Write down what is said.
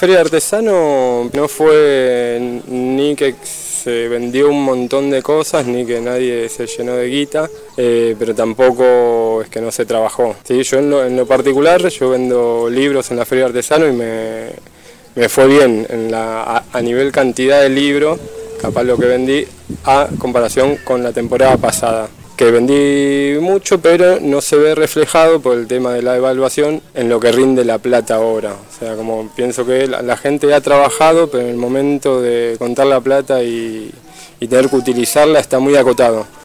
feria de artesano no fue ni que se vendió un montón de cosas, ni que nadie se llenó de guita, pero tampoco es que no se trabajó. Sí, yo en lo particular, yo vendo libros en la feria de artesano y me fue bien a nivel cantidad de libros, capaz lo que vendí a comparación con la temporada pasada. Que vendí mucho, pero no se ve reflejado por el tema de la evaluación en lo que rinde la plata ahora. O sea, como pienso que la gente ha trabajado, pero en el momento de contar la plata y tener que utilizarla está muy acotado.